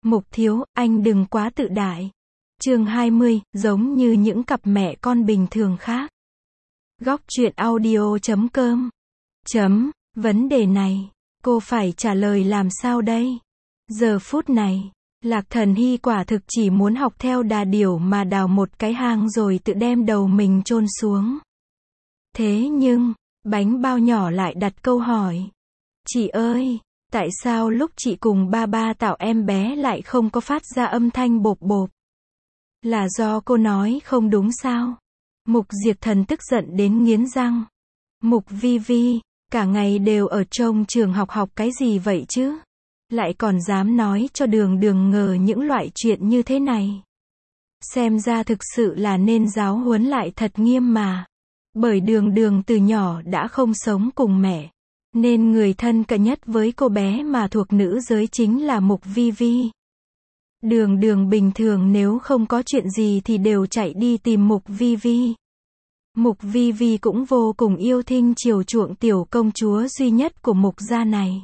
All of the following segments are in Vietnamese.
Mục thiếu, anh đừng quá tự đại. Chương 20, giống như những cặp mẹ con bình thường khác. Góc truyện audio.com. Vấn đề này, cô phải trả lời làm sao đây? Giờ phút này, Lạc Thần Hy quả thực chỉ muốn học theo đà điểu mà đào một cái hang rồi tự đem đầu mình chôn xuống. Thế nhưng, bánh bao nhỏ lại đặt câu hỏi. Chị ơi, tại sao lúc chị cùng ba ba tạo em bé lại không có phát ra âm thanh bộp bộp? Là do cô nói không đúng sao? Mục Diệp Thần tức giận đến nghiến răng. Mục Vi Vi, cả ngày đều ở trong trường học cái gì vậy chứ? Lại còn dám nói cho Đường Đường ngờ những loại chuyện như thế này. Xem ra thực sự là nên giáo huấn lại thật nghiêm mà. Bởi Đường Đường từ nhỏ đã không sống cùng mẹ, nên người thân cận nhất với cô bé mà thuộc nữ giới chính là Mục Vi Vi. Đường Đường bình thường nếu không có chuyện gì thì đều chạy đi tìm Mục Vi Vi. Mục Vi Vi cũng vô cùng yêu thương chiều chuộng tiểu công chúa duy nhất của Mục gia này.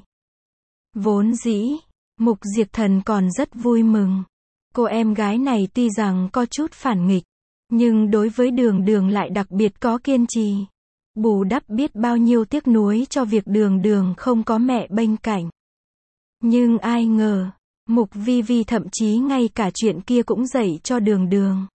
Vốn dĩ, Mục Diệp Thần còn rất vui mừng. Cô em gái này tuy rằng có chút phản nghịch, nhưng đối với Đường Đường lại đặc biệt có kiên trì. Bù đắp biết bao nhiêu tiếc nuối cho việc Đường Đường không có mẹ bên cạnh. Nhưng ai ngờ, Mục Vi Vi thậm chí ngay cả chuyện kia cũng dạy cho Đường Đường.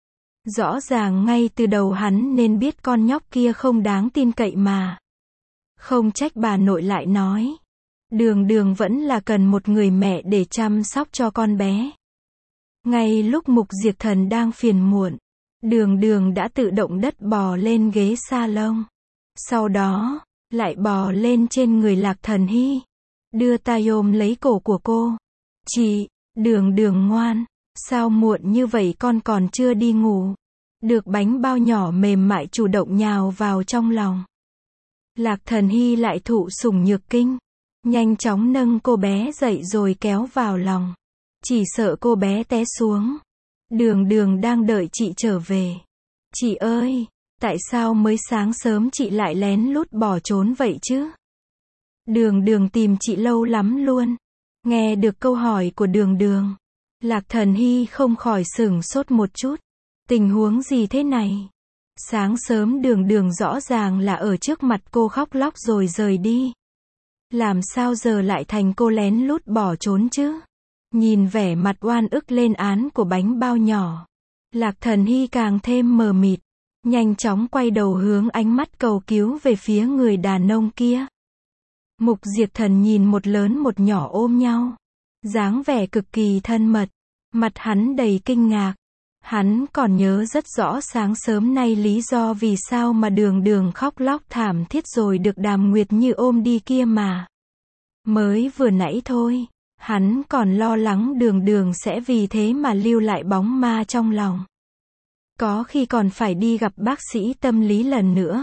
Rõ ràng ngay từ đầu hắn nên biết con nhóc kia không đáng tin cậy mà. Không trách bà nội lại nói. Đường Đường vẫn là cần một người mẹ để chăm sóc cho con bé. Ngay lúc Mục Diệp Thần đang phiền muộn, Đường Đường đã tự động đất bò lên ghế salon. Sau đó, lại bò lên trên người Lạc Thần Hy. Đưa tay ôm lấy cổ của cô. Chị, Đường Đường ngoan, sao muộn như vậy con còn chưa đi ngủ? Được bánh bao nhỏ mềm mại chủ động nhào vào trong lòng. Lạc Thần Hy lại thụ sủng nhược kinh. Nhanh chóng nâng cô bé dậy rồi kéo vào lòng. Chỉ sợ cô bé té xuống. Đường Đường đang đợi chị trở về. Chị ơi, tại sao mới sáng sớm chị lại lén lút bỏ trốn vậy chứ? Đường Đường tìm chị lâu lắm luôn. Nghe được câu hỏi của Đường Đường, Lạc Thần Hy không khỏi sửng sốt một chút. Tình huống gì thế này? Sáng sớm Đường Đường rõ ràng là ở trước mặt cô khóc lóc rồi rời đi. Làm sao giờ lại thành cô lén lút bỏ trốn chứ? Nhìn vẻ mặt oan ức lên án của bánh bao nhỏ, Lạc Thần Hy càng thêm mờ mịt. Nhanh chóng quay đầu hướng ánh mắt cầu cứu về phía người đàn ông kia. Mục Diệp Thần nhìn một lớn một nhỏ ôm nhau, dáng vẻ cực kỳ thân mật, mặt hắn đầy kinh ngạc. Hắn còn nhớ rất rõ sáng sớm nay lý do vì sao mà Đường Đường khóc lóc thảm thiết rồi được Đàm Nguyệt Như ôm đi kia mà. Mới vừa nãy thôi, hắn còn lo lắng Đường Đường sẽ vì thế mà lưu lại bóng ma trong lòng. Có khi còn phải đi gặp bác sĩ tâm lý lần nữa.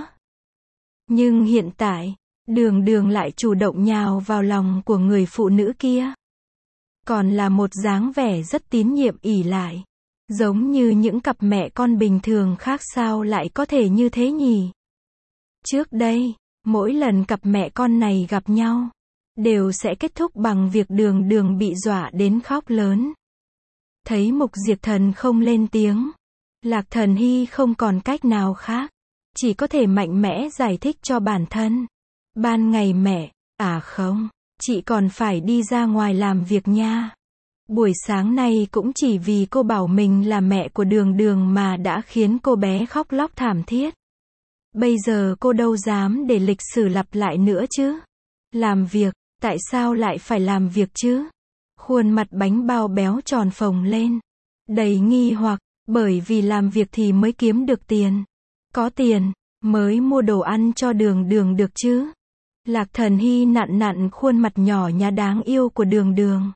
Nhưng hiện tại, Đường Đường lại chủ động nhào vào lòng của người phụ nữ kia. Còn là một dáng vẻ rất tín nhiệm ỷ lại. Giống như những cặp mẹ con bình thường khác sao lại có thể như thế nhỉ? Trước đây, mỗi lần cặp mẹ con này gặp nhau, đều sẽ kết thúc bằng việc Đường Đường bị dọa đến khóc lớn. Thấy Mục Diệp Thần không lên tiếng, Lạc Thần Hy không còn cách nào khác, chỉ có thể mạnh mẽ giải thích cho bản thân. Ban ngày mẹ, không, chị còn phải đi ra ngoài làm việc nha. Buổi sáng nay cũng chỉ vì cô bảo mình là mẹ của Đường Đường mà đã khiến cô bé khóc lóc thảm thiết. Bây giờ cô đâu dám để lịch sử lặp lại nữa chứ. Làm việc, tại sao lại phải làm việc chứ? Khuôn mặt bánh bao béo tròn phồng lên, đầy nghi hoặc, bởi vì làm việc thì mới kiếm được tiền. Có tiền, mới mua đồ ăn cho Đường Đường được chứ. Lạc Thần Hy nặn nặn khuôn mặt nhỏ nhắn đáng yêu của Đường Đường.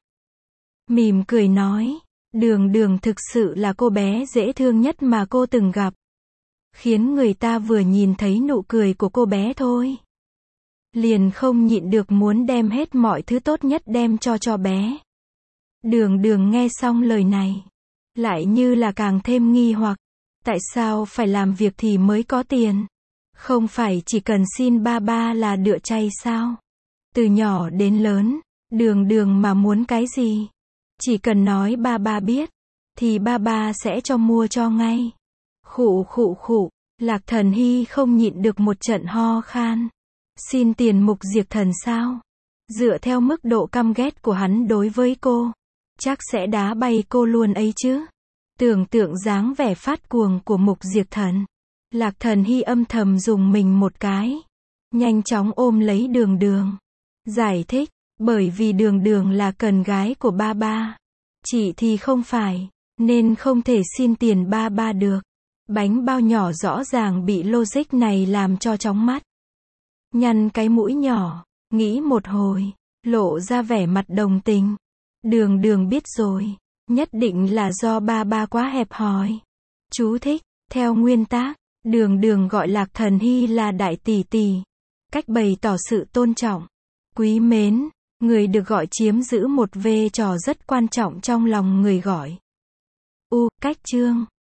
Mỉm cười nói, Đường Đường thực sự là cô bé dễ thương nhất mà cô từng gặp. Khiến người ta vừa nhìn thấy nụ cười của cô bé thôi, liền không nhịn được muốn đem hết mọi thứ tốt nhất đem cho bé. Đường Đường nghe xong lời này, lại như là càng thêm nghi hoặc. Tại sao phải làm việc thì mới có tiền? Không phải chỉ cần xin ba ba là được chay sao? Từ nhỏ đến lớn, Đường Đường mà muốn cái gì? Chỉ cần nói ba ba biết, thì ba ba sẽ cho mua cho ngay. Khụ khụ khụ, Lạc Thần Hy không nhịn được một trận ho khan. Xin tiền Mục Diệp Thần sao? Dựa theo mức độ căm ghét của hắn đối với cô, chắc sẽ đá bay cô luôn ấy chứ. Tưởng tượng dáng vẻ phát cuồng của Mục Diệp Thần, Lạc Thần Hy âm thầm dùng mình một cái. Nhanh chóng ôm lấy Đường Đường. Giải thích, bởi vì Đường Đường là cần gái của ba ba. Chị thì không phải, nên không thể xin tiền ba ba được. Bánh bao nhỏ rõ ràng bị logic này làm cho chóng mắt. Nhăn cái mũi nhỏ, nghĩ một hồi, lộ ra vẻ mặt đồng tình. Đường Đường biết rồi, nhất định là do ba ba quá hẹp hòi. Chú thích, theo nguyên tác, Đường Đường gọi Lạc Thần Hy là đại tỷ tỷ. Cách bày tỏ sự tôn trọng, quý mến, người được gọi chiếm giữ một vai trò rất quan trọng trong lòng người gọi. Cách chương